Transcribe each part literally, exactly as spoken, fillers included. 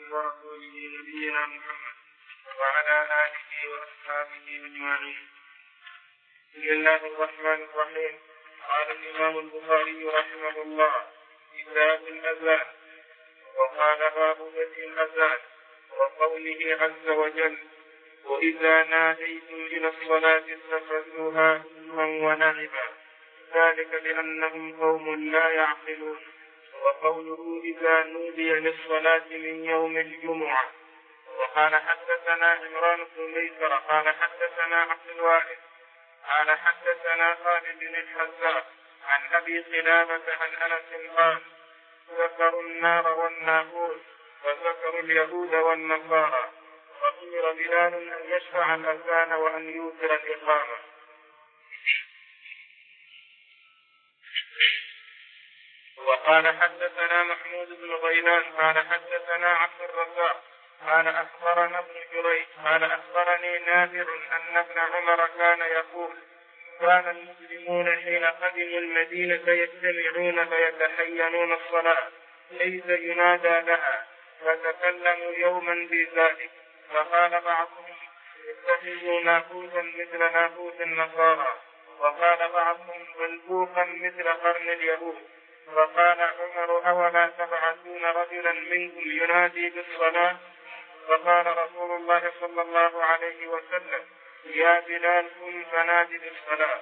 ورسوله نبينا محمد وعلى آله وأصحابه أجمعين. بسم الله الرحمن الرحيم. قال الإمام البخاري رحمه الله: كتاب الأذان. وقال: باب بدء الأذان وقوله عز وجل: وإذا ناديتم إلى الصلاة اتخذوها هزوا ولعبا، ذلك بأنهم قوم لا يعقلون. وقوله: إذا نودي للصلاة من يوم الجمعة. وقال: حدثنا عمران بن ميسر قال حدثنا عبد الوارث قال حدثنا خالد بن الحذاء عن أبي قلابة عن أنس قال: ذكروا النار والناقوس وذكروا اليهود والنصارى، وأمر بلال أن يشفع الأذان وأن يوتر الإقامة. وقال: حدثنا محمود بن غيلان قال حدثنا عبد الرزاق قال أخبرنا ابن جريج قال أخبرني نافع أن ابن عمر كان يقول: كان المسلمون حين قدموا المدينة يجتمعون فيتحينون الصلاة ليس ينادى لها، فتكلموا يوما بذلك، فقال بعضهم: اتخذوا ناقوسا مثل ناقوس النصارى، وقال بعضهم: منفوخا مثل قرن اليهود. فقال عمر: أولا تبعثون رجلا منكم ينادي بالصلاة؟ فقال رسول الله صلى الله عليه وسلم: يا بلال قم فنادي بالصلاة.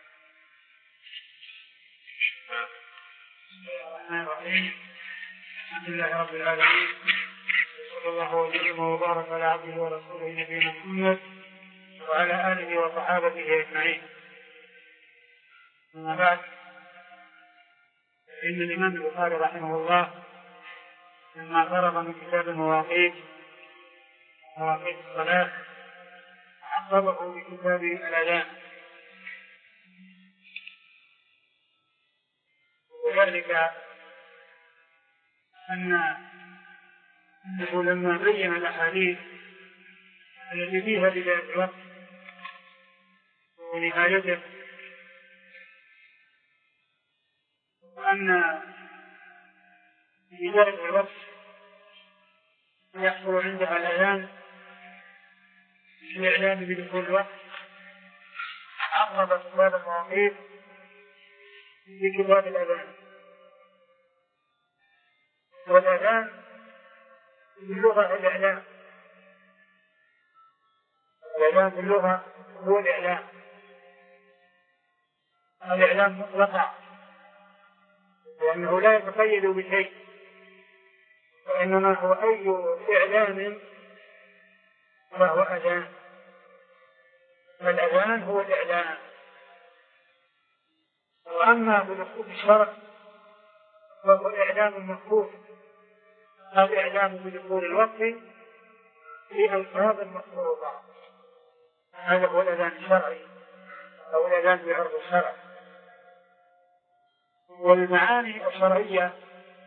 الحمد لله رب العالمين، صلى الله وسلم وبارك على عبده ورسوله نبينا محمد وعلى آله وصحابته أجمعين. أما بعد، إن الإمام البخاري رحمه الله لما فرغ من كتاب المواقيت مواقيت الصلاة عقبه بكتاب الأذان، وذلك أن أنه لما بين الأحاديث التي فيها بداية الوقت ونهايته، وأن بداية الوقت يحصل عندها الأذان للإعلام بدخول الوقت، عقب كتاب المواقيت بكتاب الأذان. والأذان باللغة الإعلام، الإعلام باللغة هو الإعلام، الإعلام مطلقا، لأنه لا يتقيد بشيء، وإنما هو أي إعلام فهو أذان. فالأذان هو الإعلام. وأما بلفظ الشرع فهو إعلام مخصوص، أو إعلام بدخول الوقت في ألفاظ مفروضة، هذا هو الأذان الشرعي أو الأذان بعرض الشرع. والمعاني الشرعية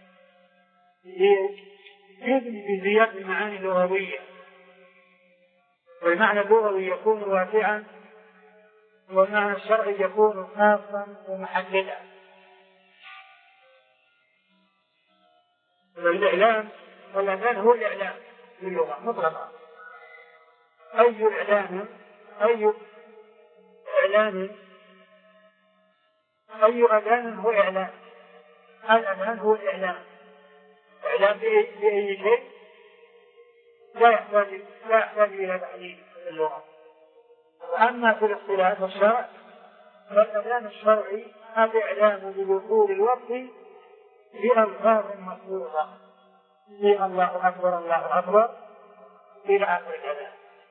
هي في زيادة المعاني اللغوية، والمعنى اللغوي يكون واسعا، والمعنى الشرعي يكون خاصا ومحددا. والإعلام والأذان هو الإعلام باللغة مطلقا، أي إعلام أي إعلام أي أذان هو إعلام. الأذان هو الإعلام، إعلام بأي شيء لا يحتاج لا يحتاج إلى تعليم في اللغة. أما في الاصطلاح والشرع فالأذان الشرعي هذا إعلام بدخول الوقت بألفاظ مفروضة، في الله أكبر الله أكبر إلى آخر الأذان.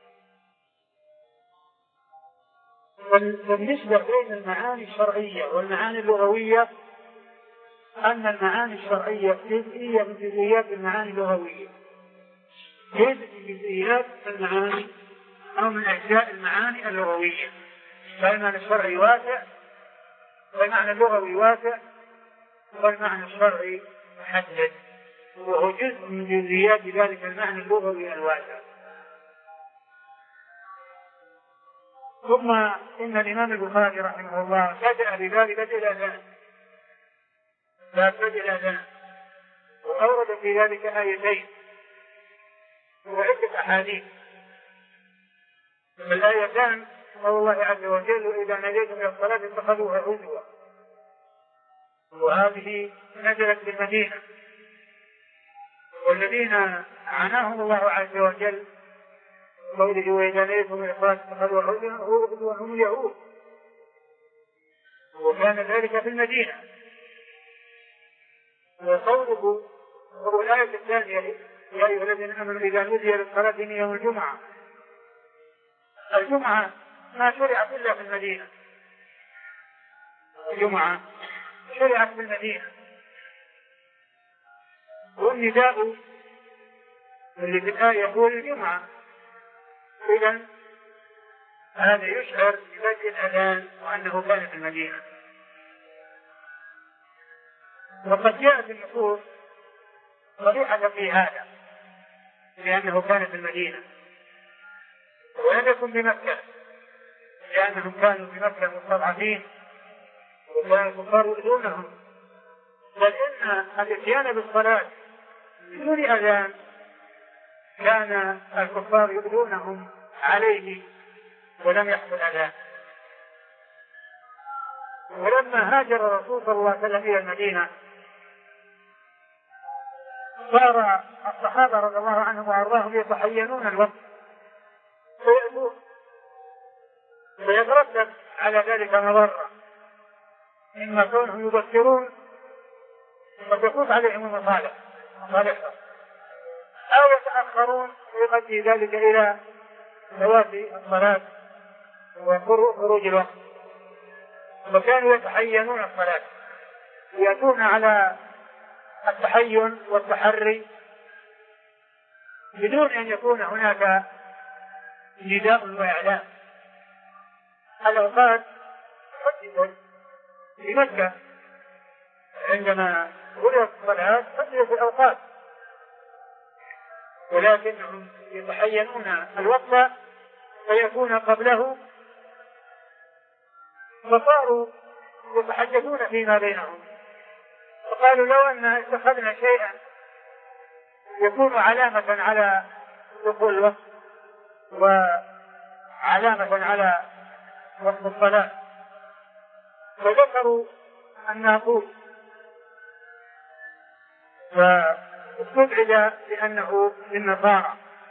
بالنسبة بين المعاني الشرعية والمعاني اللغوية، أن المعاني الشرعية جزئية من جزئيات المعاني اللغوية، جزء من جزئيات المعاني أو من أجزاء المعاني اللغوية. فالمعنى الشرعي واسع، والمعنى اللغوي واسع، والمعنى الشرعي محدد، وهو جزء من جزئيات ذلك المعنى اللغوي الواسع. ثم إن الإمام البخاري رحمه الله بدأ بذلك بدء الأذان، باب بدء الأذان، وأورد في ذلك آيتين: وعدة أحاديث. من الآيتان قول الله عز وجل: وإذا ناديتم إلى الصلاة اتخذوها هزوا، وهذه نزلت بالمدينة. والذين عناهم الله عز وجل قوله: وإذا ناديتم إلى الصلاة اتخذوها هزوا هم اليهود، وكان ذلك في المدينة. وقوله وهو الآية الثانية: يا أيها الذين آمنوا إذا نودي للصلاة من يوم الجمعة. الجمعة ما شرعت إلا في المدينة، الجمعة شرعت في المدينة، والنداء اللي في الآية هو الجمعة. إذن هذا يشعر ببدء الأذان وأنه كان في المدينة. وقد جاءت النصوص صريحة في هذا، لأنه كان في المدينة ولم يكن بمكة، لأنهم كانوا في مكة مستضعفين وكان الكفار يؤذونهم. بل إن الإتيان بالصلاة بدون أذان كان الكفار يؤذونهم عليه ولم يحصل أذان. ولما هاجر الرسول صلى الله عليه وسلم إلى المدينة صار الصحابة رضي الله عنهم وأرضاهم يتحينون الوقت ويأتون، ويترتب على ذلك مضرة، إما كونهم يبكرون وتفوت عليهم المصالح مصالحهم، أو يتأخرون ويؤدي ذلك إلى فوات الصلاة وخروج الوقت. وكانوا يتحينون الصلاة، يأتون على التحين والتحري بدون أن يكون هناك نداء وإعلام. الأوقات حددت في مكة عندما غلقت الصلاة، حددت الأوقات، ولكنهم يتحينون الوقت فيكون قبله، فصاروا يتحدثون فيما بينهم، فقالوا: لو أن اتخذنا شيئا يكون علامة على دخول الوقت وعلامة على وقت الصلاة. فذكروا الناقوس، فاستبعد بأنه للنصارى،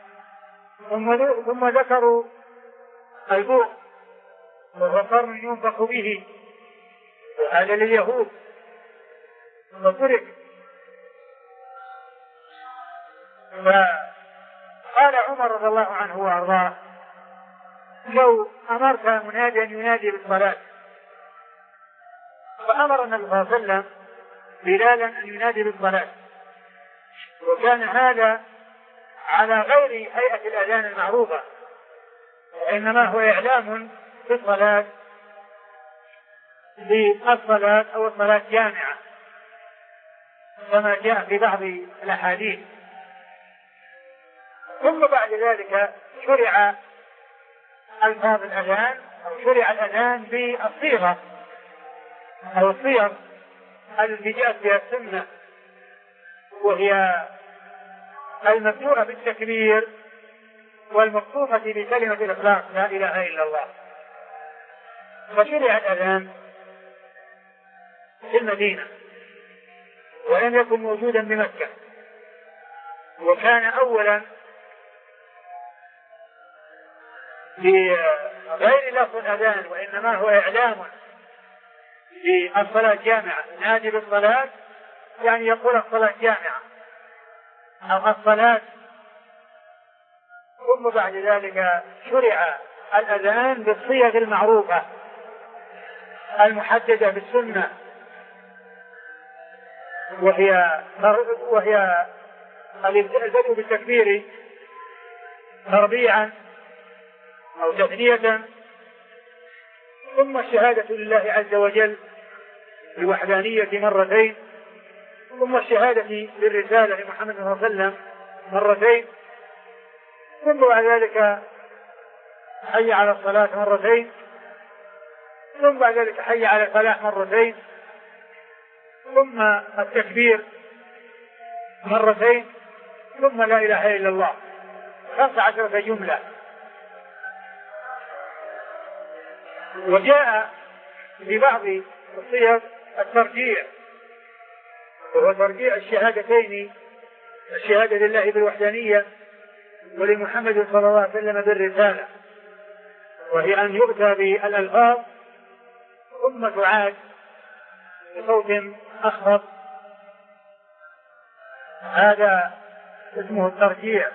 ثم ذكروا البوق وهو قرن ينفخ به، وهذا لليهود، وترك. فقال عمر رضي الله عنه وارضاه: لو امرت مناديا ينادي بالصلاه، فامر النبي صلى الله عليه وسلم بلالا ان ينادي بالصلاه، وكان هذا على غير هيئه الاذان المعروفه، وانما هو اعلام بالصلاه بالصلاه او الصلاه جامعه كما جاء في بعض الاحاديث. ثم بعد ذلك شرع ألفاظ الأذان، أو شرع الأذان بالصيغة أو الصيغ التي جاءت بها السنة، وهي المبدوءة بالتكبير والمخصوصة بكلمة الإخلاص: لا إله إلا الله. فشرع الأذان في المدينة ولم يكن موجودا بمكة، وكان أولا بغير لفظ الأذان، وإنما هو إعلام بالصلاة جامعة، نادي بالصلاة يعني يقول الصلاة جامعة أو الصلاة. ثم بعد ذلك شرع الأذان بالصيغ المعروفة المحددة بالسنة، وهي وهي البدء بالتكبير تربيعا أو تثنية، ثم الشهادة لله عز وجل بوحدانية مرتين، ثم الشهادة للرسالة لمحمد صلى الله عليه وسلم مرتين، ثم بعد ذلك حي على الصلاة مرتين، ثم بعد ذلك حي على الفلاح مرتين، ثم التكبير مرتين، ثم لا إله إلا الله خمس عشرة جملة. وجاء في بعض الصيغ الترجيع، وهو ترجيع الشهادتين، الشهادة لله بالوحدانية ولمحمد صلى الله عليه وسلم بالرسالة، وهي أن يؤتى بالألفاظ ثم تعاد بصوت أخفض، هذا اسمه الترجيع.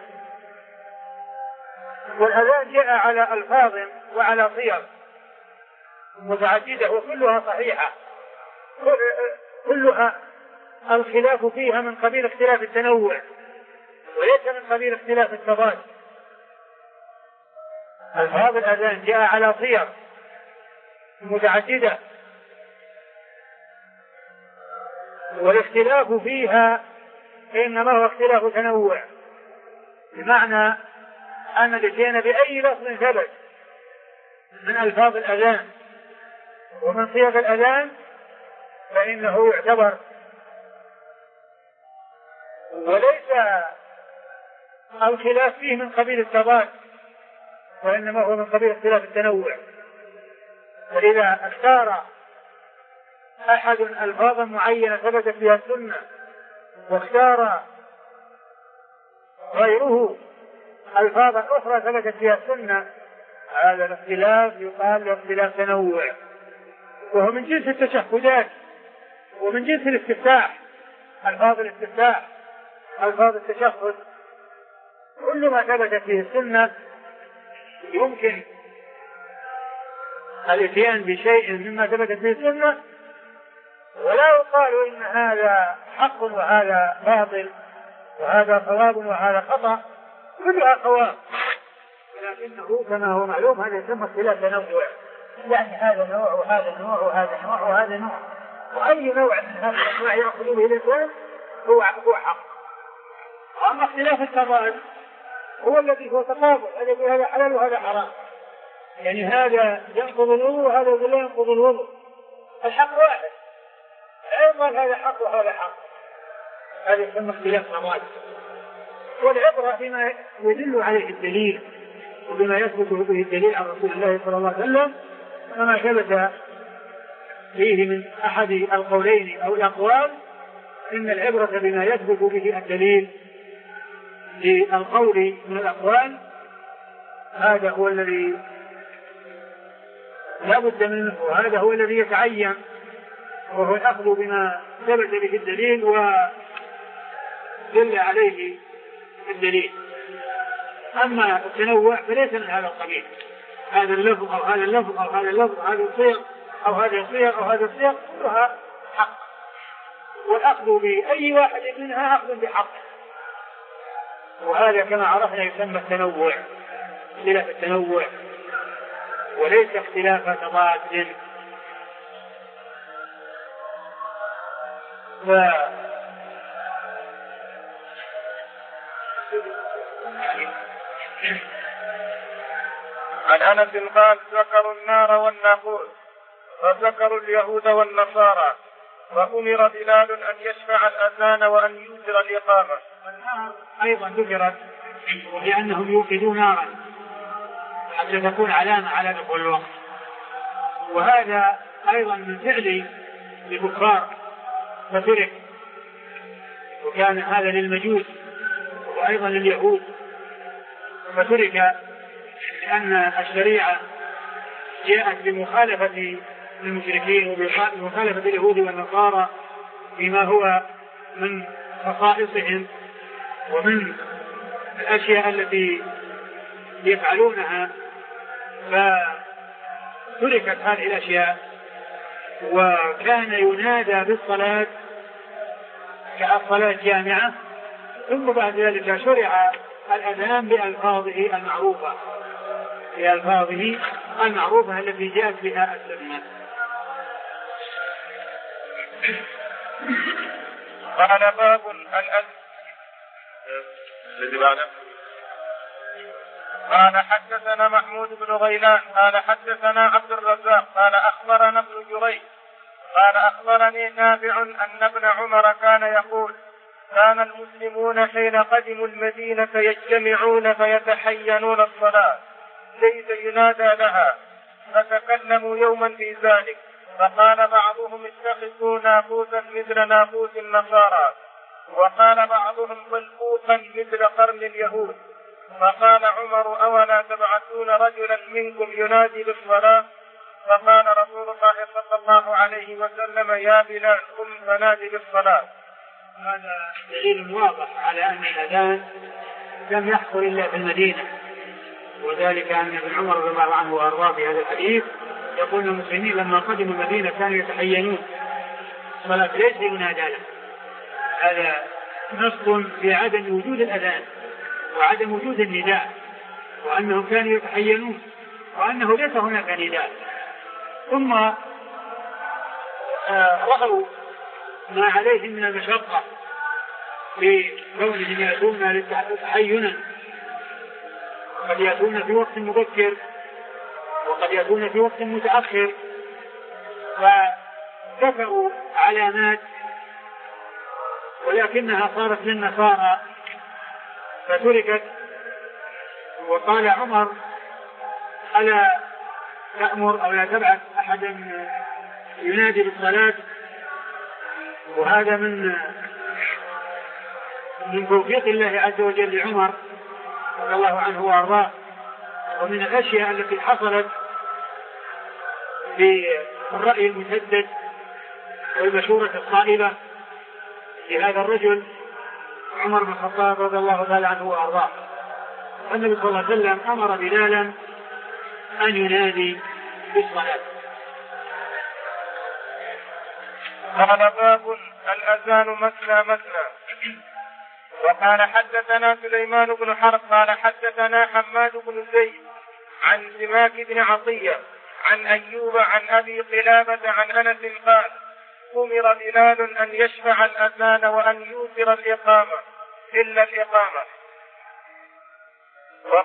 والأذان جاء على ألفاظ وعلى صيغ متعددة وكلها صحيحة، كلها الخلاف فيها من قبيل اختلاف التنوع وليس من قبيل اختلاف التضاد. ألفاظ الأذان جاء على صيغ متعددة والاختلاف فيها إنما هو اختلاف تنوع، بمعنى أن الاتيان بأي لفظ ثبت من ألفاظ الأذان ومن صيغ الأذان فإنه يعتبر، وليس الخلاف فيه من قبيل التضاد وإنما هو من قبيل اختلاف التنوع. فإذا اختار أحد ألفاظا معينة ثبتت بها السنة واختار غيره ألفاظا أخرى ثبتت بها السنة، هذا الاختلاف يقال له اختلاف تنوع، وهو من جنس التشهدات ومن جنس الاستفتاح. ألفاظ الاستفتاح، ألفاظ التشهد، كل ما ثبتت به السنة يمكن الاتيان بشيء مما ثبتت به السنة، ولا يقال إن هذا حق وهذا باطل وهذا صواب وهذا خطأ، كلها صواب، ولكنه كما هو معلوم هذا يسمى اختلاف تنوع، يعني هذا نوع وهذا نوع وهذا نوع وهذا نوع، وأي نوع من هذه الأنواع يأخذ به الإنسان هو هو حق. أما اختلاف التضاد هو الذي هو تقابل، هذا حلال وهذا حرام، يعني هذا ينقض الوضوء وهذا لا ينقض الوضوء، الحق واحد، أيضا هذا حق وهذا حق، هذا يسمى اختلاف تضاد. والعبرة بما يدل عليه الدليل وبما يثبت به الدليل عن رسول الله صلى الله عليه وسلم، كما ثبت فيه من أحد القولين أو الأقوال إن العبرة بما يثبت به الدليل للقول من الأقوال، هذا هو الذي لا بد منه وهذا هو الذي يتعين، وهو الأخذ بما ثبت به الدليل ودل عليه الدليل. أما التنوع فليس من هذا القبيل، هذا اللفظ أو هذا اللفظ أو هذا اللفظ أو هذا الصيغ أو هذا الصيغ أو هذا الصيغ كلها حق، والأخذ بأي واحد منها أخذ بحق، وهذا كما عرفنا يسمى التنوع، اختلاف التنوع وليس اختلاف تضاد. ف... عن أنس قال ذكروا النار والناقوس وذكروا اليهود والنصارى، وأمر بلال أن يشفع الأذان وأن يوتر الإقامة. والنار أيضا ذكرت لأنهم يوقدون نارا حتى تكون علامة على دخول الوقت، وهذا أيضا من فعل الكفار فترك، وكان هذا للمجوس وأيضا لليهود فترك، لأن الشريعة جاءت بمخالفة المشركين وبمخالفة اليهود والنصارى فيما هو من خصائصهم ومن الأشياء التي يفعلونها، فتركت هذه الأشياء، وكان ينادى بالصلاة كالصلاة جامعة، ثم بعد ذلك شرع الأذان بألفاظه المعروفة بألفاظه المعروفة التي جاءت بها السنة. قال باب الأذان. قال حدثنا محمود بن غيلان قال حدثنا عبد الرزاق قال أخبرنا ابن جريج قال أخبرني نافع أن ابن عمر كان يقول كان المسلمون حين قدموا المدينة يجتمعون فيتحينون الصلاة ليس ينادى لها، فتكلموا يوما في ذلك، فقال بعضهم اتخذوا ناقوسا مثل ناقوس النصارى، وقال بعضهم ملفوفا مثل قرن اليهود. فقال عمر أولا تبعثون رجلا منكم ينادي بالصلاة؟ فقال رسول الله صلى الله عليه وسلم يا بلال قم فنادي بالصلاة. هذا دليل واضح على أن الأذان لم يحصل إلا في المدينة، وذلك أن ابن عمر رضي الله عنه وأرضاه في هذا الحديث يقول المسلمين لما قدموا المدينة كانوا يتحينون الصلاة ليس ينادى لها. هذا نص في عدم وجود الأذان وعدم وجود النداء، وأنهم كانوا يتحينون وأنه ليس هناك نداء. ثم رأوا ما عليهم من المشقة في كونهم يأتون تحينا، قد يأتون في وقت مبكر وقد يأتون في وقت متأخر، فذكروا علامات ولكنها صارت للنصارى فتركت. وقال عمر ألا تأمر أو لا تبعث أحدا ينادي بالصلاة؟ وهذا من من توفيق الله عز وجل لعمر رضي الله عنه وأرضاه، ومن الأشياء التي حصلت في الرأي المسدد والمشورة الصائبة لهذا الرجل عمر بن الخطاب رضي الله تعالى عنه وأرضاه. النبي صلى الله عليه وسلم أمر بلالا أن ينادي بالصلاة. قال باب الأذان مثنى مثنى. وقال حدثنا سليمان بن حرب قال حدثنا حماد بن زيد عن سماك بن عطية عن أيوب عن أبي قلابة عن أنس قال أمر بلال أن يشفع الأذان وأن يوتر الإقامة إلا الإقامة. و...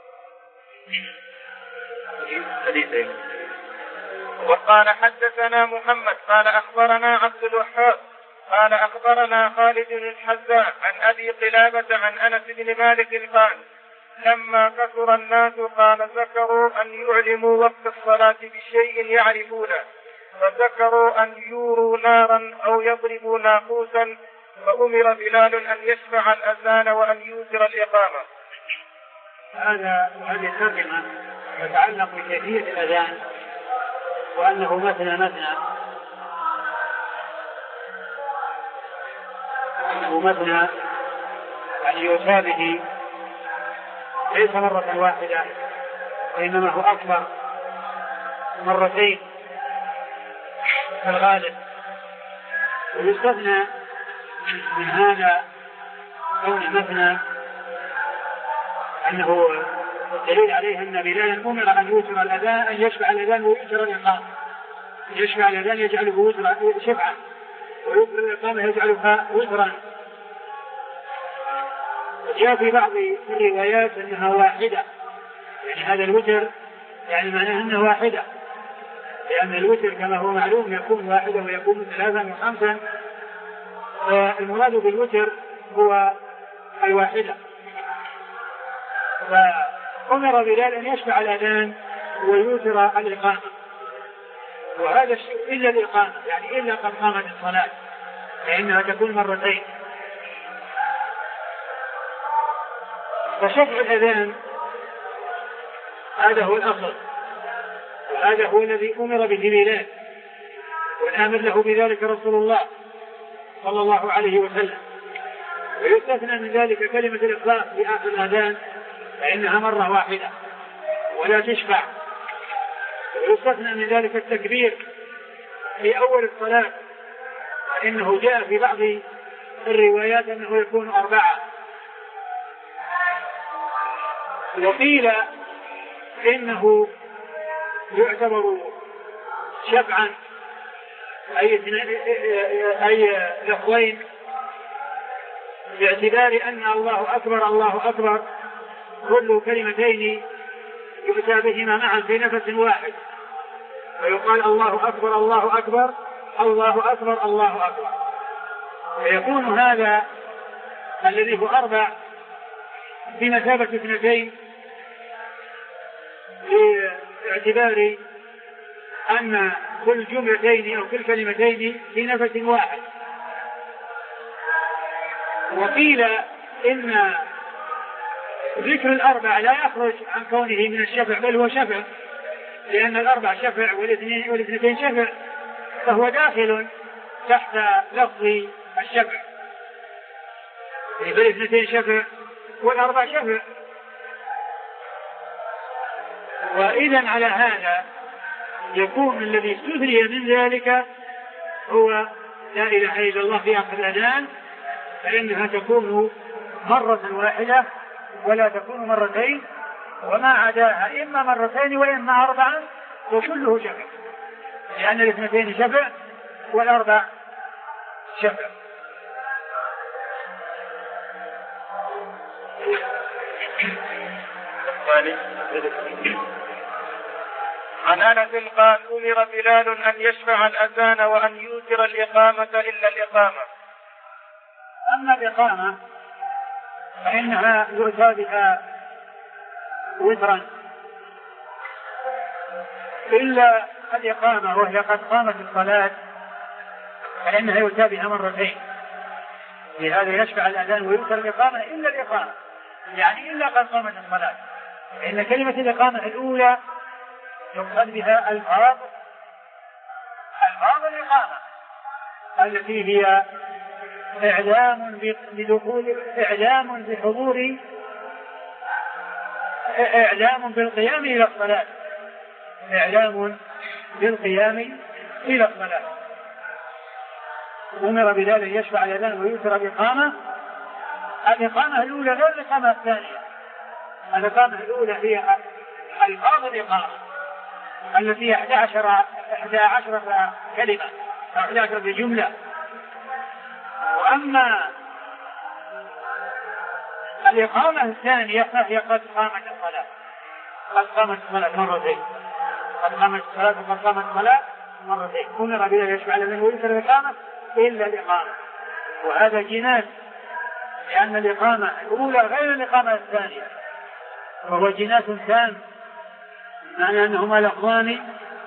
وقال حدثنا محمد قال أخبرنا عبد الوهاب قال أخبرنا خالد الحذاء عن أبي قلابة عن أنس بن مالك قال لما كثر الناس قال ذكروا أن يعلموا وقت الصلاة بشيء يعرفونه، فذكروا أن يوروا نارا أو يضربوا ناقوسا، فأمر بلال أن يشفع الأذان وأن يوتر الإقامة. هذا هذه الترجمة تتعلق بكيفية الأذان وأنه مثنى مثنى أنه مثنى يعني يؤتى به ليس مرة واحدة وإنما هو أكبر مرتين في الغالب. ويستثنى من هذا كون مثنى أنه الدليل عليه أن بلالا أمر أن يوتر الأذان أن يشفع الأذان ويوتر الإقامة، يشفع الأذان يجعله وترا شفعا ويوتر الإقامة يجعلها وترا. جاء في بعض الروايات أنها واحدة، يعني هذا الوتر يعني معناه أنها واحدة، لأن الوتر كما هو معلوم يكون واحدة ويكون ثلاثا وخمسا، والمراد بالوتر هو الواحدة. فأمر بلال أن يشفع الأذان ويوتر الإقامة، وهذا الشيء إلا الإقامة يعني إلا قد قامت الصلاة فإنها تكون مرتين. فشفع الأذان هذا هو الأصل، وهذا هو الذي أمر به بلال، والآمر له بذلك رسول الله صلى الله عليه وسلم. ويستثنى من ذلك كلمة الإطلاق في آخر الأذان فإنها مرة واحدة ولا تشفع. ويستثنى من ذلك التكبير في أول الصلاة فإنه جاء في بعض الروايات أنه يكون أربعة. وقيل إنه يعتبر شفعا أي أي لفظين باعتبار أن الله أكبر الله أكبر كل كلمتين يؤتى بهما معا في نفس واحد، ويقال الله أكبر الله أكبر الله أكبر الله أكبر، فيكون هذا الذي هو أربع بمثابة اثنتين، باعتبار أن كل جملتين أو كل كلمتين في نفس واحد. وقيل إن ذكر الأربع لا يخرج عن كونه من الشفع، بل هو شفع، لأن الأربع شفع والاثنين والاثنتين شفع، فهو داخل تحت لفظ الشفع، الاثنتين شفع والأربع شفع. وإذا على هذا يكون الذي استثني من ذلك هو لا إله إلا الله في آخر الأذان، فإنها تكون مرة واحدة ولا تكون مرتين، وما عداها إما مرتين وإما أربعا، وكله شفع، لأن الاثنتين شفع والأربع شفع. عن أنس قال: أمر بلال أن يشفع الأذان وأن يوتر الإقامة إلا الإقامة. أما الإقامة فإنها يؤتى بها وترا، إلا الإقامة وهي قد قامت الصلاة فإنها يؤتى بها مرتين، لهذا يشفع الأذان ويوتر الإقامة إلا الإقامة، يعني إلا قد قامت الصلاة، فإن كلمة الإقامة الأولى يقصد بها الفاظ الفاظ الإقامة التي هي إعلام بدخول، إعلام بحضور، إعلام بالقيام إلى الصلاة، إعلام بالقيام إلى الصلاة. أمر بلال أن يشفع الأذان ويوتر الإقامة. الإقامة الأولى غير الإقامة الثانية. الإقامة الأولى هي ألفاظ الإقامة التي أحد عشر أحد عشرة كلمة أو أحد عشرة جملة. وأما الإقامة الثانية فهي قد قامت الصلاة، قد قامت الصلاة مرتين، قد قامت الصلاة وقد قامت الصلاة مرتين. أمر بلال يشفع الأذان ويوتر الإقامة إلا الإقامة، وهذا جناس، لأن الإقامة الأولى غير الإقامة الثانية، وهو جناس تام، معنى أنهما لفظان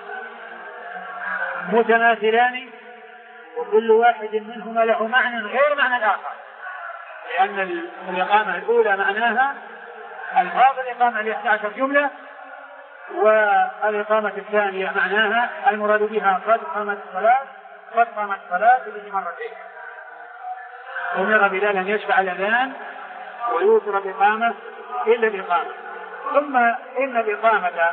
متماثلان وكل واحد منهما له معنى غير معنى الآخر، لأن الإقامة الأولى معناها ألفاظ الإقامة ل إحدى عشرة جملة، والإقامة الثانية معناها المراد بها قد قامت الصلاة، قد قامت الصلاة به مرتين. أمر بلال أن يشفع الأذان ويوتر الإقامة إلا الإقامة. ثم إن الإقامة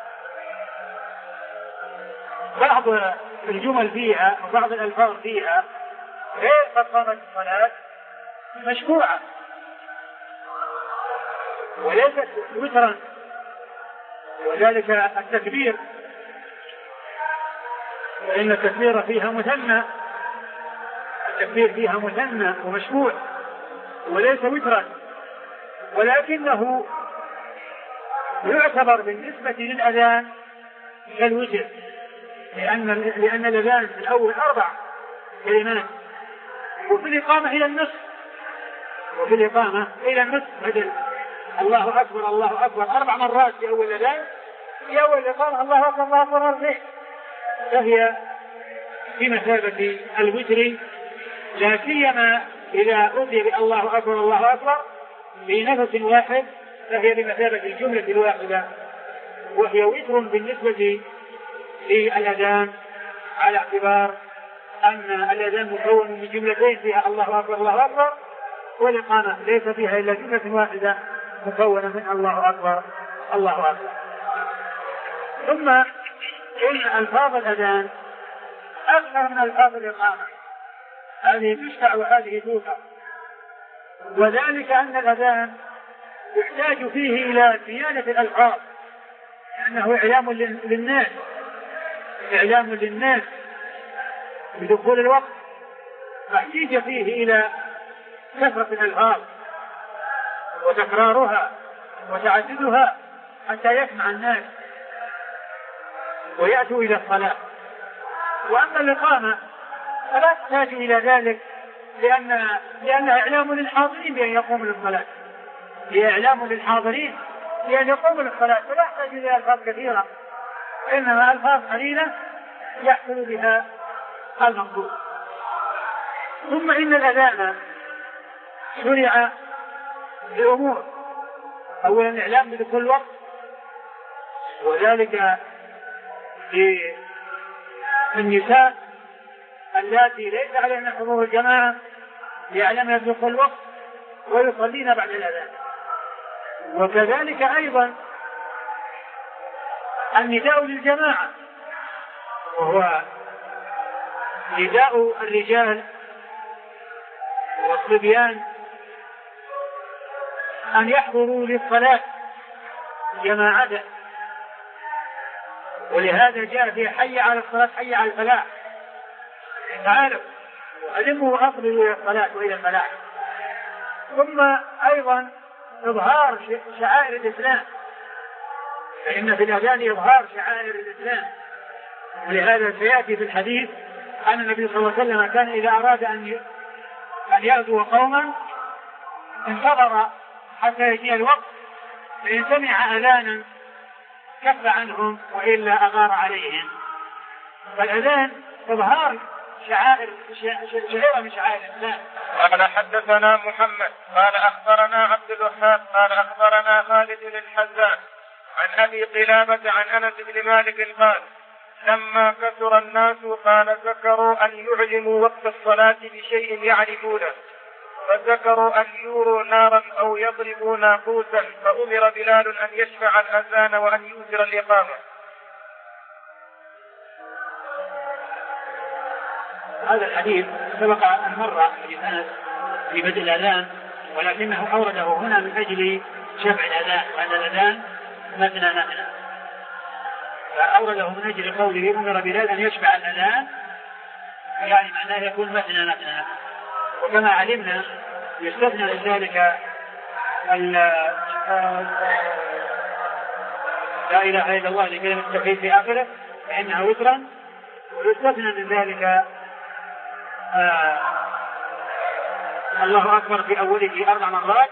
بعض الجمل فيها وبعض الألفاظ فيها غير قد قامت الصلاة مشفوعة وليست وترا، وذلك التكبير، فإن التكبير فيها مثنى، التكبير فيها مثنى ومشفوع وليس وترا، ولكنه يعتبر بالنسبة للأذان كالوتر، لأن لأن الأذان الأول أربع كلمات، وفي الإقامة إلى النصف، وفي الإقامة إلى النصف بدل الله أكبر الله أكبر أربع مرات في أول الأذان، في أول الإقامة الله أكبر الله أكبر مرتين، فهي في مثابة الوتر، لا سيما إذا أتي بالله أكبر الله أكبر في نفس واحد، فهي بمثابة الجملة الواحدة، وهي وتر بالنسبة للأذان، على اعتبار أن الأذان مكون من جملتين فيها الله أكبر الله أكبر، والإقامة ليس فيها إلا جملة واحدة مكونة من الله أكبر الله أكبر. ثم إن ألفاظ الأذان أكثر من ألفاظ الإقامة، هذه تشفع وهذه توقع، وذلك أن الأذان يحتاج فيه إلى زيادة الألفاظ، لأنه إعلام للناس، إعلام للناس بدخول الوقت، فاحتاج فيه إلى كثرة الألفاظ وتكرارها وتعددها حتى يسمع الناس ويأتوا إلى الصلاة. وأما الإقامة فلا تحتاج إلى ذلك، لأن لأنها إعلام للحاضرين بأن يقوموا للصلاة، هي إعلام للحاضرين بأن يقوموا للصلاة، فلا يحتاج إلى ألفاظ كثيرة، إنما ألفاظ قليلة يحصل بها المقصود. ثم إن الأذان شرع بأمور، أولا الإعلام بدخول الوقت، وذلك للنساء اللاتي ليس عليهن حضور الجماعة يعلمن بدخول الوقت ويصلين بعد الأذان. وكذلك أيضا النداء للجماعة، وهو نداء الرجال والصبيان أن يحضروا للصلاة جماعة، ولهذا جاء في حي على الصلاة حي على الفلاح، تعالوا وألموا وأقبلوا إلى الصلاة وإلى الفلاح. ثم أيضا إظهار شعائر الإسلام، فإن في الأذان إظهار شعائر الإسلام، ولهذا سيأتي في الحديث أن النبي صلى الله عليه وسلم كان إذا أراد أن أن يغزو قوما انتظر حتى يجيء الوقت، فإن سمع أذانا كف عنهم وإلا أغار عليهم. فالأذان إظهار شعائر شعيرة من شعائر الإسلام. قال حدثنا محمد قال أخبرنا عبد الوهاب قال أخبرنا خالد بن الحذاء عن أبي قلابة عن أنس بن مالك قال لما كثر الناس قال ذكروا أن يعلموا وقت الصلاة بشيء يعرفونه، فذكروا أن يوروا نارا أو يضربوا ناقوسا، فأمر بلال أن يشفع الأذان وأن يوتر الإقامة. هذا الحديث سبق أن مر حديث أنس في بدء الأذان، ولكنه أورده هنا من أجل شفع الأذان، وأن الأذان مثنى مثنى، فأورده من أجل قوله أمر بلال أن يشفع الأذان، يعني معناه يكون مثنى مثنى. وكما علمنا يستثنى من ذلك لا إله إلا الله لكلمة التوحيد في آخره فإنها وترا، ويستثنى من ذلك آه الله أكبر في أوله أربع مرات،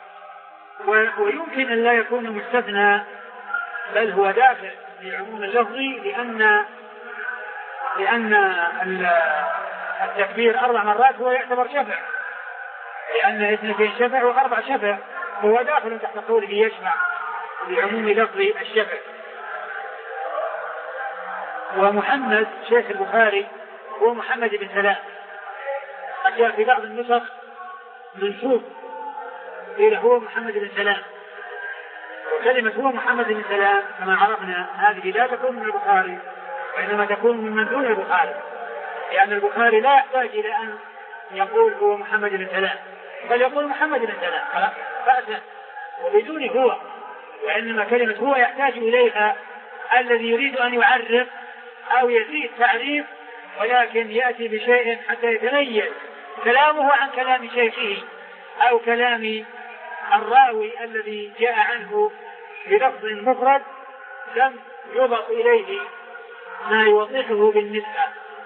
ويمكن أن لا يكون مستثنى بل هو داخل في عموم اللفظي، لأن لأن التكبير أربع مرات هو يعتبر شفع، لأن اثنتين شفع وأربع شفع، هو داخل تحت قوله يشفع بعموم لفظ الشفع. ومحمد شيخ البخاري هو محمد بن سلام، جاء في بعض النسخ منسوب إلى هو محمد بن سلام، وكلمة هو محمد بن سلام كما عرفنا هذه لا تكون من البخاري، وإنما تكون من دون البخاري، لأن البخاري لا يحتاج إلى أن يقول هو محمد بن سلام، بل يقول محمد بن سلام فأسا وبدون هو، وإنما كلمة هو يحتاج إليها الذي يريد أن يعرف أو يزيد تعريف، ولكن يأتي بشيء حتى يتميز كلامه عن كلام شيخه أو كلام الراوي الذي جاء عنه بلفظ مفرد لم يضف إليه ما يوضحه بالنسبة.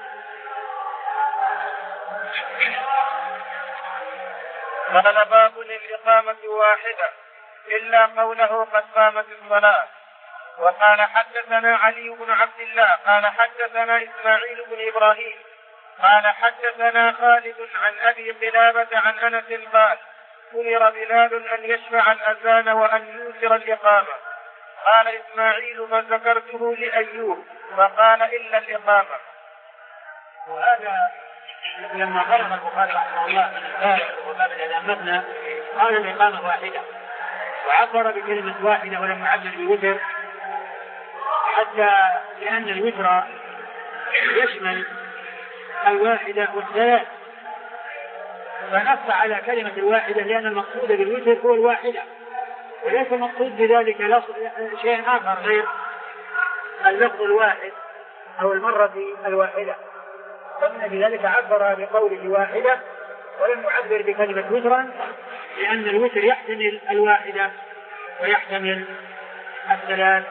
قال باب الإقامة واحدة إلا قوله قد قامت الصلاة. وقال حدثنا علي بن عبد الله قال حدثنا إسماعيل بن إبراهيم قال حدثنا خالد عن أبي قلابة عن أنس قال أمر بلال أن يشفع الأذان وأن يوتر الإقامة. قال إسماعيل ما ذكرته لأيوب فقال إلا الإقامة. وهذا لما فرغ البخاري رحمه الله من الباب وباب الأذان مثنى قال الإقامة واحدة، وعبر بكلمة واحدة ولم يعبر بالوتر، حتى لأن الوتر يشمل الواحدة والثلاث، فنص على كلمة الواحدة لأن المقصود بالوتر هو الواحدة، وليس المقصود بذلك شيء آخر غير اللفظ الواحد أو المرة الواحدة، فمن بذلك عبر بقوله واحدة ولم يعبر بكلمة وترا، لأن الوتر يحتمل الواحدة ويحتمل الثلاث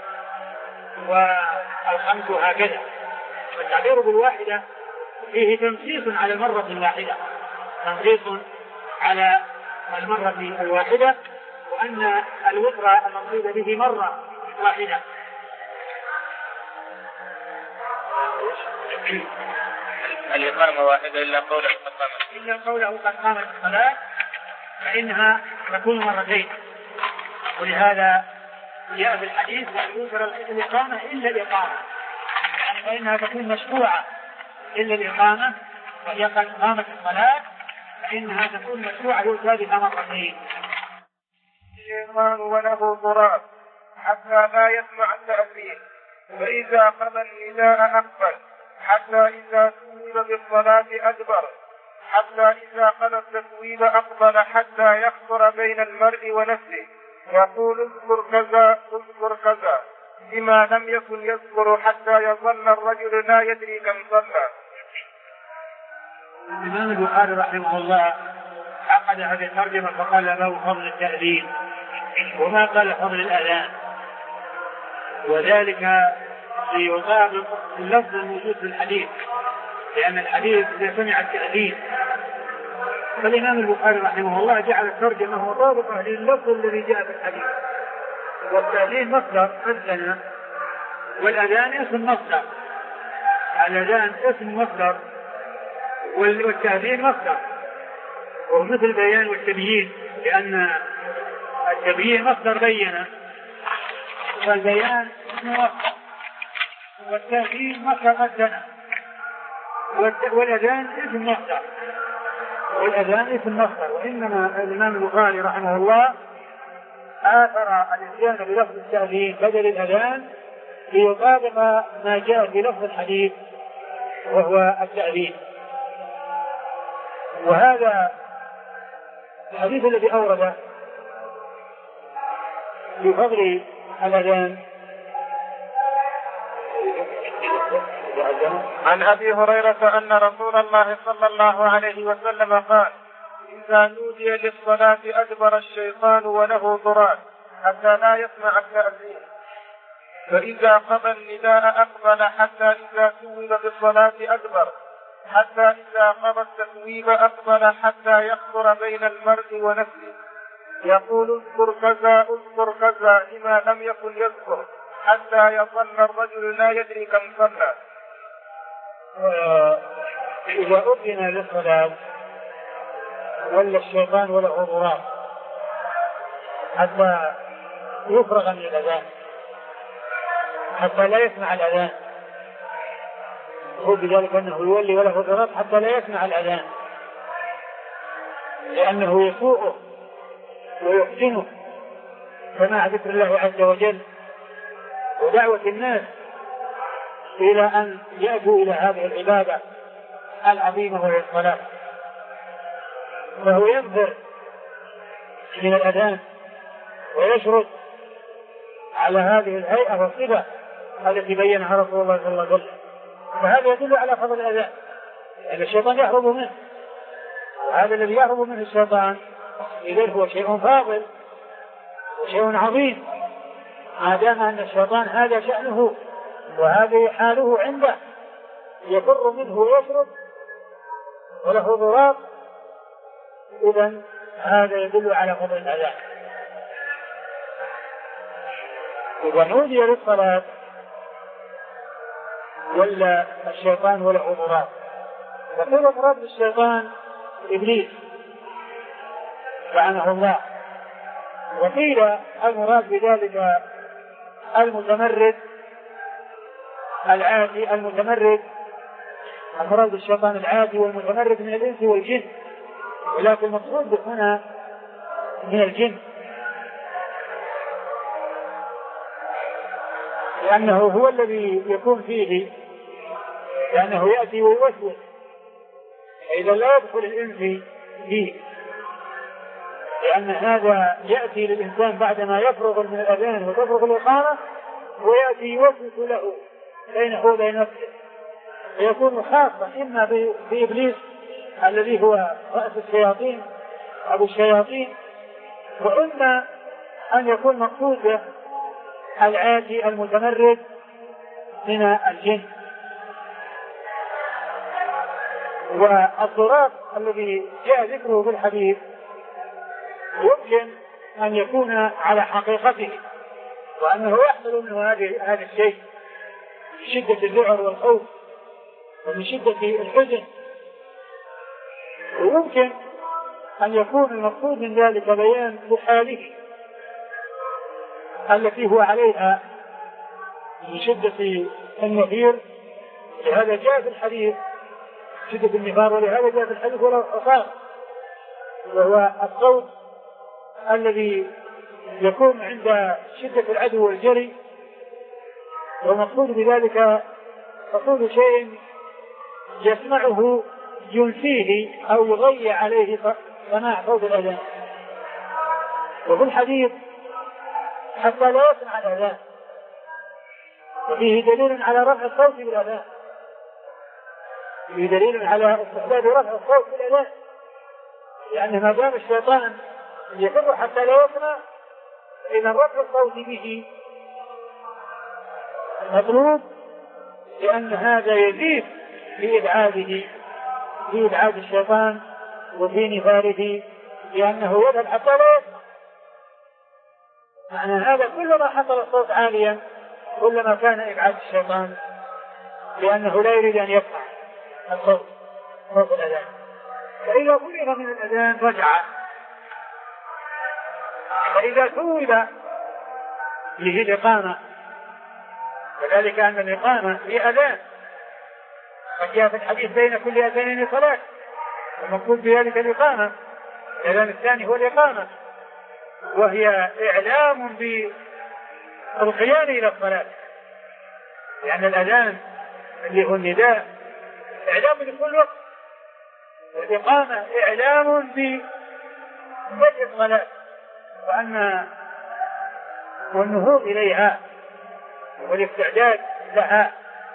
والخمس وهكذا، والتعبير بالواحدة فيه تنصيص على المرة الواحدة، تنغيص على المرة الواحدة، وأن الوتر المقصود به مرة واحدة. الإقامة واحدة إلا قوله قد قامت إلا قوله قد قامت الصلاة فإنها تكون مرتين، ولهذا جاء في الحديث لا يوتر الإقامة إلا الإقامة، يعني فإنها تكون مشروعة إلا الإقامة، وهي قد قامت الصلاة فإنها تكون مشروعة يؤتى بها مرتين. الشيطان وله ضراب حتى لا يسمع التأذين، فإذا قضى النداء أقبل، حتى إذا ثوب بالصلاة أدبر، حتى إذا قضى التثويب أقبل، حتى يخطر بين المرء ونفسه يقول اذكر كذا اذكر كذا بما لم يكن يذكر، حتى يظل الرجل لا يدري كم صلى. الإمام البخاري رحمه الله عقد هذه الترجمة فقال له فضل التأذين، وما قال فضل الأذان، وذلك ليطابق اللفظ الموجود في الحديث، لأن الحديث إذا سمع التأذين، فالإمام البخاري رحمه الله جعل الترجمة مطابقة لللفظ الذي جاء في الحديث. والتأذين مصدر أذن، والأذان اسم مصدر، الأذان اسم مصدر والتأذين مصدر، ومثل البيان والتبيين، لأن التبيين مصدر بينه، والبيان اسم مصدر، والتأذين مصدر أذن، والأذان اسم مصدر، والأذان اسم مصدر. وإنما الإمام البخاري رحمه الله آثر الإتيان بلفظ التأذين بدل الأذان ليطابق ما جاء بلفظ الحديث وهو التأذين. وهذا الحديث الذي أورده بفضل الأذان عن أبي هريرة أن رسول الله صلى الله عليه وسلم قال: إذا نودي للصلاة أدبر الشيطان وله ضراب حتى لا يسمع التأذين، فإذا قضى النداء أقبل، حتى إذا ثوب بالصلاة أدبر، حتى إذا قضى التثويب أقبل، حتى يخطر بين المرء ونفسه يقول اذكر كذا اذكر كذا لما لم يكن يذكر، حتى يظل الرجل لا يدري كم صلى. إذا أذن للصلاة ولا الشيطان وله ضراب حتى يفرغ من الأذان، حتى لا يسمع الأذان، هو بذلك أنه يولي وله ضراب حتى لا يسمع الأذان، لأنه يسوءه ويحزنه سماع ذكر الله عز وجل ودعوة الناس إلى أن يأتوا إلى هذه العبادة العظيمة وهي الصلاة، فهو ينفر من الأذان ويشرد على هذه الهيئة والصفة التي بينها رسول الله صلى الله عليه وسلم. فهذا يدل على فضل الأذان، لأن الشيطان يهرب منه، هذا الذي يهرب منه الشيطان إذن هو شيء فاضل وشيء عظيم، ما دام أن الشيطان هذا شأنه وهذه حاله عنده، يفر منه ويشرد وله ضراب، إذن هذا يدل على فضل الأذان. إذا نودي للصلاة ولا الشيطان وله ضراب، وقيل مراد بالشيطان إبليس لعنه الله، وقيل المراد بذلك المتمرد العادي، المتمرد المراد بالشيطان العادي والمتمرد من الإنس والجن، ولكن المقصود هنا من الجن، لأنه هو الذي يكون فيه، لأنه يأتي ويوسوس، فإذا لا يدخل الإنس فيه، لأن هذا يأتي للإنسان بعدما يفرغ من الأذان وتفرغ الإقامة، ويأتي يوسوس له بينه وبين نفسه، فيكون خاصة إما بإبليس الذي هو رأس الشياطين أبو الشياطين، وإما أن يكون مقصوده العادي المتمرد من الجن. والضراب الذي جاء ذكره في الحديث يمكن أن يكون على حقيقته، وأنه يحصل منه هذا الشيء من شدة الذعر والخوف ومن شدة الحزن، ويمكن أن يكون المقصود من ذلك بيان لحاله التي هو عليها من شدة النفير. لهذا جاء في الحديث شدة النفار، ولهذا جاء في الحديث ولا أصاب، وهو الصوت الذي يكون عند شدة العدو والجري، والمقصود بذلك حصول شيء يسمعه ينسيه أو يضيع عليه سماع صوت الأذان. وفي الحديث حتى لا يسمع الأذان، وفيه دليل على رفع الصوت بالأذان، فيه دليل على استحباب رفع الصوت بالأذان، لأن ما دام الشيطان يفر حتى لا يسمع، إذا رفع الصوت به مطلوب، لأن هذا يزيد في إبعاده في إبعاد الشيطان وفي نفاره، لأنه يذهب حتى لا يسمع. معنى هذا كلما حصل الصوت عاليا كلما كان إبعاد الشيطان، لأنه لا يريد أن يسمع الصوت صوت الأذان. فإذا فرغ من الأذان رجع، فإذا ثوب به الإقامة، وذلك أن الإقامة هي أذان، قد جاء في الحديث بين كل أذانين صلاة، والمقصود بذلك الإقامة. الأذان الثاني هو الإقامة، وهي إعلام بالقيام إلى الصلاة، لأن الأذان اللي هو النداء إعلام لكل وقت، والإقامة إعلام ببدء الصلاة وأن والنهوض إليها والاستعداد لها.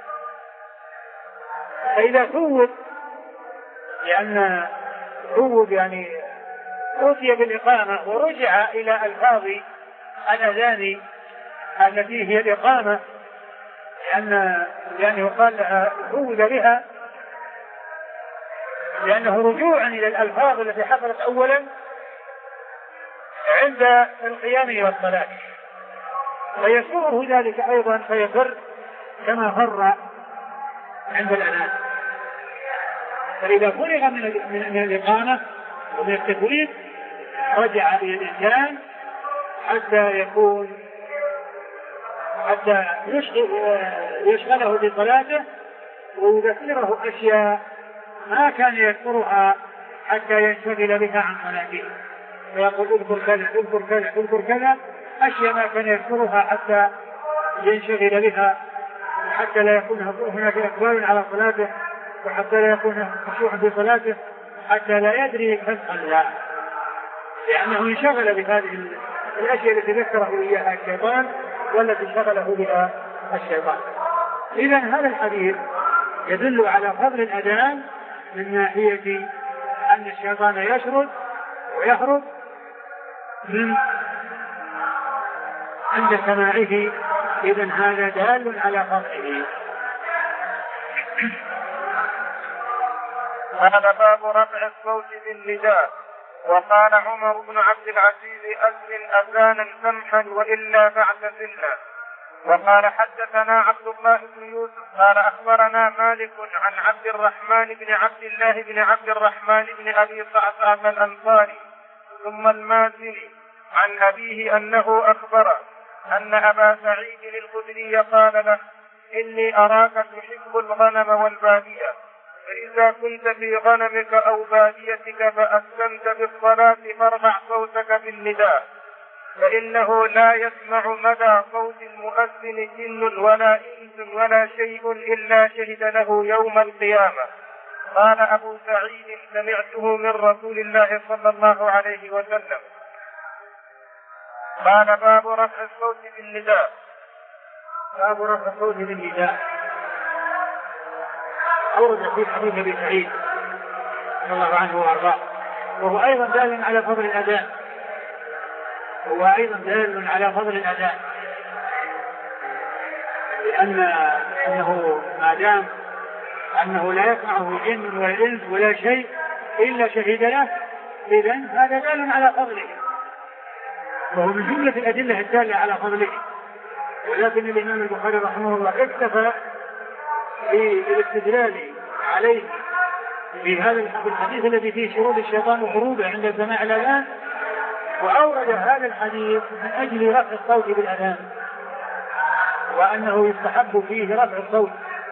فإذا ثوب، لأن ثوب يعني أوتي بالإقامة ورجع إلى ألفاظ الأذان التي هي الإقامة، لأن لأنه قال لها ثوب بها، لأنه رجوع إلى الألفاظ التي حصلت أولا عند القيام إلى الصلاة، فيسوره ذلك أيضا فيفر كما فر عند الأذان. فإذا فرغ من, من الإقامة ومن التفويض رجع إلى الإنسان حتى يكون حتى يشغله بصلاته ويذكره أشياء ما كان يذكرها حتى ينشغل بها عن صلاته، ويقول اذكر كذا اذكر كذا اذكر كذا، أشياء ما كان يذكرها حتى ينشغل بها، حتى لا يكون هناك إقبال على صلاته، وحتى لا يكون خشوع في صلاته، حتى لا يدري كيف صلى، لأنه انشغل بهذه الأشياء التي ذكره إياها الشيطان والتي شغله بها الشيطان. إذا هذا الحديث يدل على فضل الأذان من ناحية أن الشيطان يشرد ويهرب من عند سماعه، إذا هذا دال على فضله. هذا باب رفع الصوت بالنداء. وقال عمر بن عبد العزيز أذن أذانا سمحا وإلا فاعتزلنا. وقال حدثنا عبد الله بن يوسف قال أخبرنا مالك عن عبد الرحمن بن عبد الله بن عبد الرحمن بن أبي صعصعة الأنصاري ثم المازني عن أبيه أنه أخبره أن أبا سعيد الخدري قال له إني أراك تحب الغنم والبادية، فإذا كنت في غنمك أو باديتك فأسلمت بالصلاة فارفع صوتك بالنداء، فإنه لا يسمع مدى صوت المؤذن جن ولا إنس ولا شيء إلا شهد له يوم القيامة. قال أبو سعيد سمعته من رسول الله صلى الله عليه وسلم. قال باب رفع الصوت بالنداء. باب رفع الصوت بالنداء أورد في حديث أبي سعيد رضي الله عنه وأرضاه، وهو أيضا دال على فضل الأذان، هو أيضا دال على فضل الأذان، لأن أنه ما دام أنه لا يسمعه جن ولا إنس ولا شيء إلا شهد له، إذن هذا دال على فضله، وهو من جملة الأدلة الدالة على فضله. ولكن الإمام البخاري رحمه الله اكتفى بالاستدلال عليه في هذا الحديث الذي فيه شروط الشيطان وخروجه عند سماع الأذان، وأورد هذا الحديث من أجل رفع الصوت بالأذان، وأنه يستحب فيه رفع الصوت،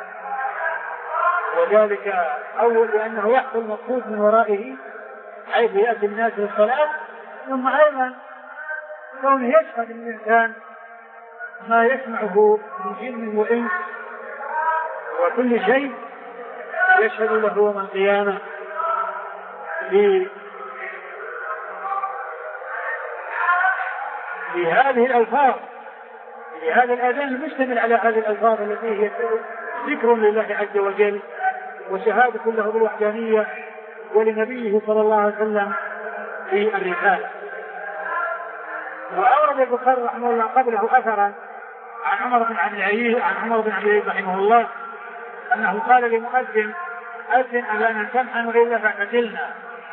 وذلك أول لأنه يحصل مقصود من ورائه حيث يأتي الناس للصلاة، ثم أيضا كونه يشهد الإنسان ما يسمعه من جن وإنس وكل شيء يشهد له يوم القيامة بهذه الألفاظ، بهذا الأذان المشتمل على هذه الألفاظ التي هي ذكر لله عز وجل وشهادة له بالوحدانية ولنبيه صلى الله عليه وسلم في الرسالة. وأورد البخاري رحمه الله قبله أثرا عن عمر بن عبد العزيز عن عمر بن عبد العزيز رحمه الله أنه قال لمؤذن: أذن أذانا سمحا وإلا فاعتزلنا.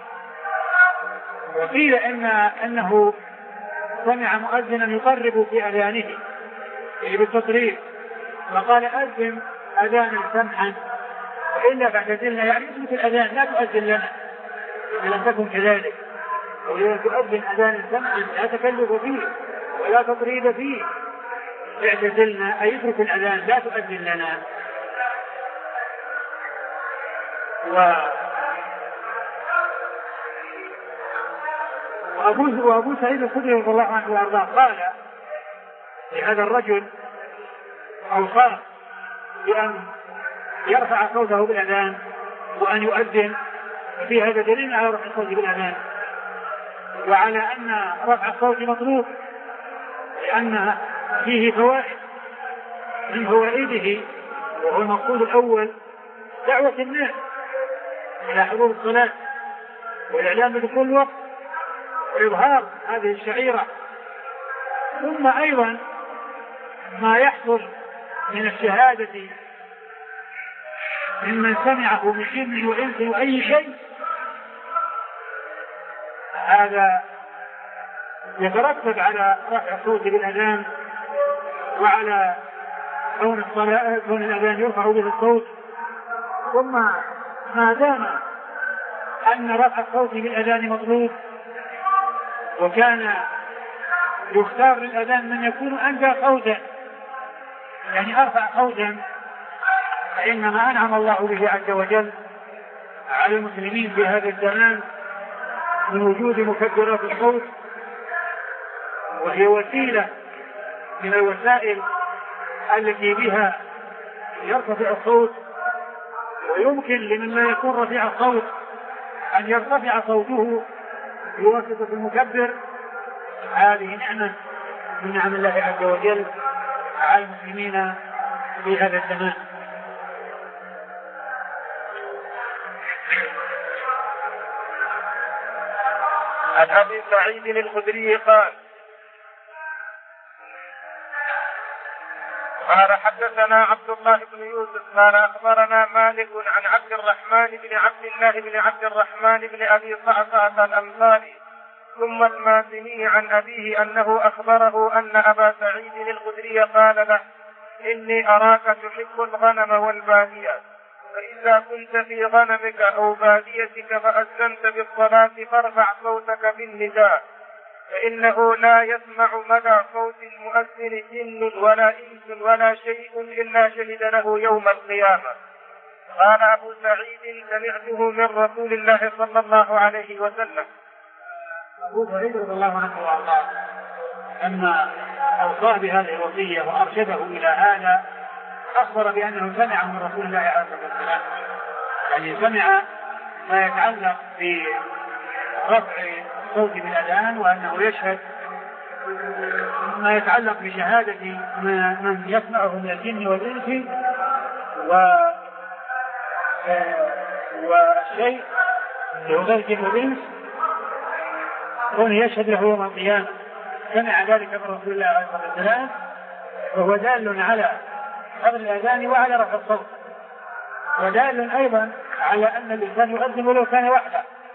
وقيل إن أنه سمع مؤذنا يقرب في أذانه يعني بالتطريب، فقال: أذن أذانا سمحا وإلا فاعتزلنا، يعني اسمك الأذان لا تؤذن لنا إذا لم تكن كذلك، وإذا تؤذن أذانا سمحا لا تكلف فيه ولا تطريب فيه، اعتزلنا أي اترك الأذان لا تؤذن لنا. و وأبو, وأبو سعيد الخدري رضي الله عنه وأرضاه قال لهذا الرجل أوصاه بأن يرفع صوته بالأذان وأن يؤذن، في هذا دليل على رفع الصوت بالأذان وعلى أن رفع الصوت مطلوب، لأن فيه فوائد. من فوائده وهو المقصود الأول دعوة الناس إلى حضور الصلاة والإعلام بدخول الوقت وإظهار هذه الشعيرة، ثم أيضا ما يحصل من الشهادة ممن سمعه من جن وإنس وأي شيء، هذا يترتب على رفع الصوت بالأذان وعلى كون الصلاة كون الأذان يرفع به الصوت. ثم ما دام أن رفع الصوت بالأذان مطلوب وكان يختار للأذان من يكون أنجى صوتا يعني أرفع صوتا، فإنما أنعم الله به عز وجل على المسلمين في هذا الزمان من وجود مكبرات الصوت، وهي وسيلة من الوسائل التي بها يرتفع الصوت، ويمكن لمن لا يكون رفيع الصوت أن يرتفع صوته بواسطة المكبر. هذه نعمة من نعم الله عز وجل على المسلمين في هذا الزمان. عن أبي سعيد الخدري قال: قال حدثنا عبد الله بن يوسف قال أخبرنا مالك عن عبد الرحمن بن عبد الله بن عبد الرحمن بن أبي صعصعة الأنصاري ثم المازني عن أبيه أنه أخبره أن أبا سعيد الخدري قال له: إني أراك تحب الغنم والبادية، فإذا كنت في غنمك أو باديتك فأذنت بالصلاة فارفع صوتك بالنداء، فإنه لا يسمع مدى صوت المؤذن جن ولا إنس ولا شيء إلا شهد له يوم القيامة. قال أبو سعيد: سمعته من رسول الله صلى الله عليه وسلم. أبو سعيد رضي الله عنه وأرضاه أما أوصاه بهذه الوصية وأرشده إلى هذا أخبر بأنه سمع من رسول الله عليه الصلاة والسلام، يعني سمع ما يتعلق برفع الصوت بالأذان وأنه يشهد ما يتعلق بشهادة من يسمعه من الجن والإنس والشيء غير الجن والإنس كونه يشهد له يوم القيامة. سمع ذلك من رسول الله عليه الصلاة والسلام، وهو دال على فضل الأذان وعلى رفع الصوت، ودال أيضا على أن الإنسان يؤذن ولو كان وحده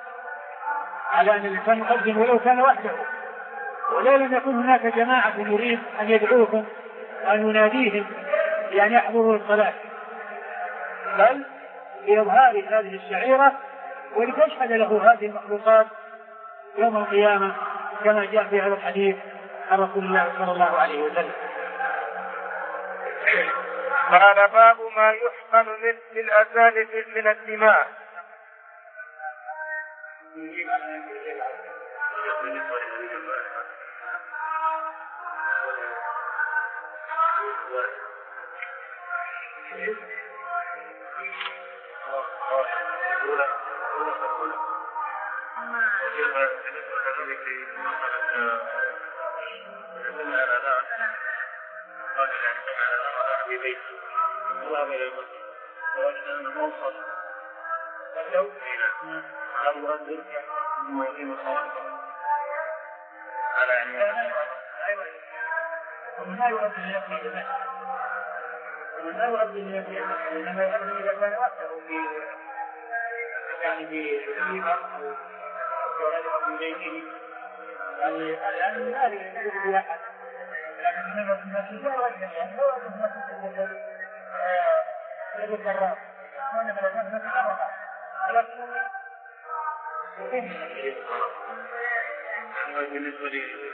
على أن الإنسان يقدم ولو كان وحده، ولو لم يكن هناك جماعة يريد أن يدعوهم وأن يناديهم بأن يحضروا الصلاة، بل بإظهار هذه الشعيرة ولتشهد له هذه المخلوقات يوم القيامة كما جاء في هذا الحديث عن رسول الله صلى الله عليه وسلم. قال باب ما يحقن من الأذان من الدماء. وما يؤدي من الدماء وما يؤدي من الدماء إنما يؤدي إذا كان وحده في يعني في الغيبة أو في بيته الآن لا يجوز لأحد، لكن من المسجد لا يجوز لا يجوز يجوز الراس وأنا من المسجد لكن بالنسبة لي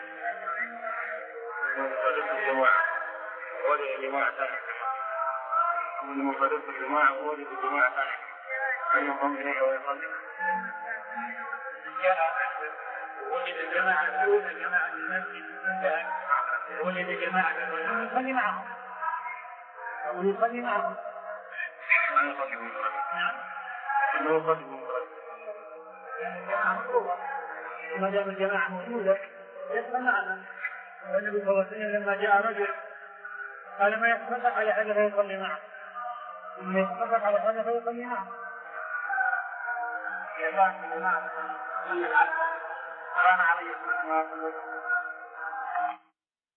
مخالفة الجماعة ولا جماعة ثانية، من مخالفة الجماعة ولا جماعة ثانية أنهم إليه ويصلي وجد الجماعة دون الجماعة المسجد وجد الجماعة يصلي معهم أو يصلي معهم ما يصلي منفرد. نعم ما يصلي منفرد. الجماعة مطلوبة ما دام الجماعة موجودة يصلي معنا. والنبي صلى الله عليه وسلم لما جاء رجل قال ما يتصدق على هذا فيصلي معه، ومن يتصدق على هذا فيصلي معه. يا جماعة الجماعة صلى الله عليه وسلم